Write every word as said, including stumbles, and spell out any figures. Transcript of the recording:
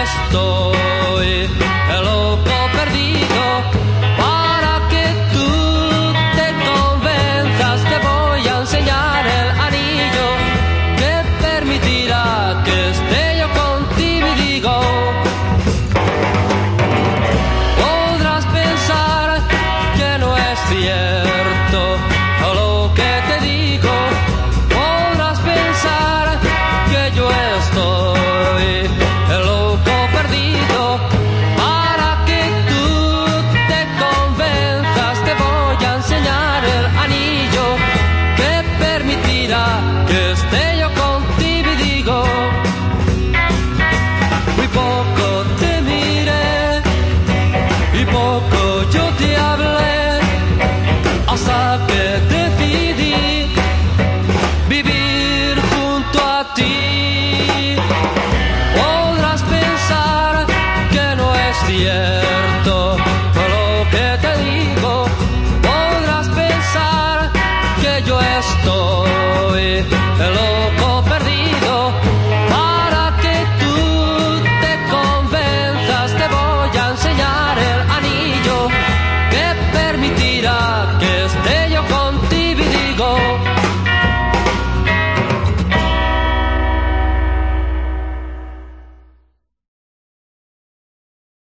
estoy loco perdido. Para que tú te convenzas, te voy a enseñar el anillo que permitirá que esté yo contigo. Y digo, podrás pensar que no es cierto lo que te digo. Podrás pensar que yo estoy loco perdido. Para que tú te convenzas, te voy a enseñar el anillo que permitirá que esté yo contigo. Y digo, muy poco te miré y poco yo te hablé, hasta que decidí vivir junto a ti. Podrás pensar que no es cierto lo que te digo. Podrás pensar que yo estoy